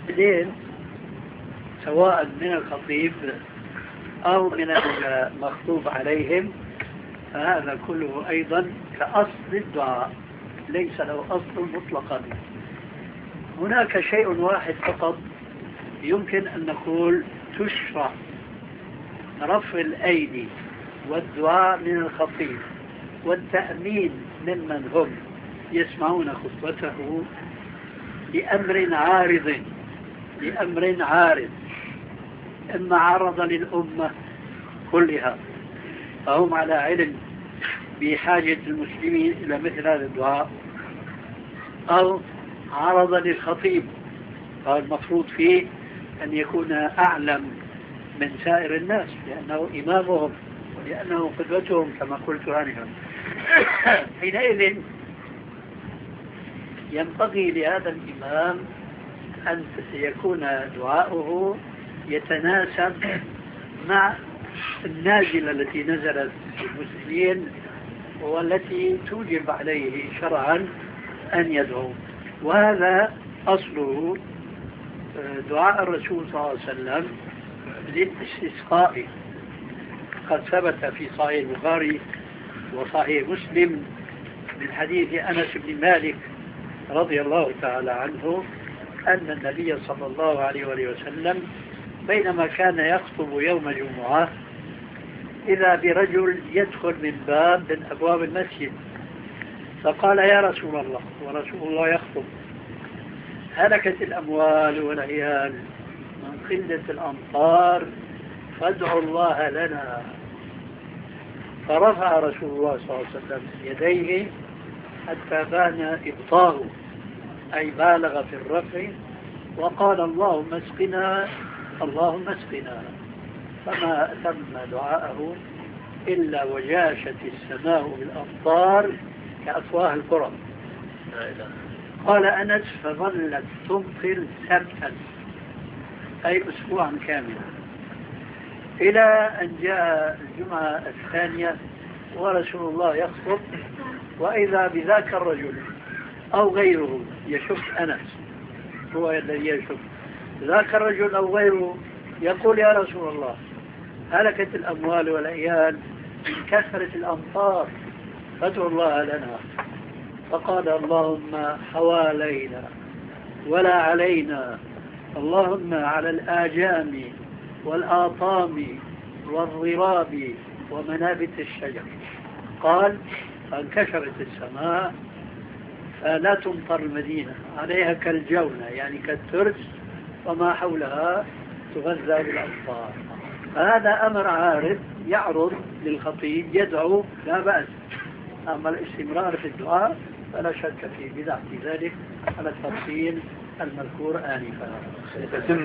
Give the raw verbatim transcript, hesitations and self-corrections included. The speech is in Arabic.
بعدين سواء من الخطيب أو من المخطوب عليهم، فهذا كله أيضا كأصل الدعاء ليس له أصل مطلقا. هناك شيء واحد فقط يمكن أن نقول تشرع رفع الأيدي والدعاء من الخطيب والتأمين ممن هم يسمعون خطبته لأمر عارض لأمر عارض إما عرض للأمة كلها فهم على علم بحاجة المسلمين إلى مثل هذا الدعاء، أو عرض للخطيب فالمفروض فيه أن يكون أعلم من سائر الناس لأنه إمامهم ولأنه قدوتهم كما قلت آنفا. حينئذ ينبغي لهذا الإمام أن يكون دعاؤه يتناسب مع النازلة التي نزلت المسلمين والتي توجب عليه شرعا أن يدعو. وهذا أصله دعاء الرسول صلى الله عليه وسلم للاستسقاء، قد ثبت في صحيح البخاري وصحيح مسلم من حديث أنس بن مالك رضي الله تعالى عنه أن النبي صلى الله عليه وسلم بينما كان يخطب يوم جمعة إذا برجل يدخل من باب من أبواب المسجد فقال: يا رسول الله، ورسول الله يخطب: هلكت الأموال والعيال من قلة الأمطار فادعوا الله لنا. فرفع رسول الله صلى الله عليه وسلم يديه حتى بان إبطاه أي بالغ في الرفع وقال: اللهم اسقنا اللهم اسقنا. فما أتم دعاءه إلا وجاشت السماء بالأمطار كأفواه القرى. قال أنس: فظلت تمطر سبتا أي أسبوعا كاملا إلى أن جاء الجمعة الثانية ورسول الله يخطب وإذا بذاك الرجل أو غيره يشك أنس هو الذي يشك ذاك الرجل أو غيره يقول: يا رسول الله، هلكت الأموال والعيال من كثرة الأمطار فادعوا الله لنا. فقال: اللهم حوالينا ولا علينا، اللهم على الآجام والآطام والضراب ومنابت الشجر. قال: فانكشفت السماء فلا تمطر المدينة، عليها كالجونة يعني كالترس وما حولها تغذى بالأمطار. هذا أمر عارض يعرض للخطيب يدعو لا بأس، أما الاستمرار في الدعاء فلا شك في بذات ذلك على التفصيل المذكور آنفا.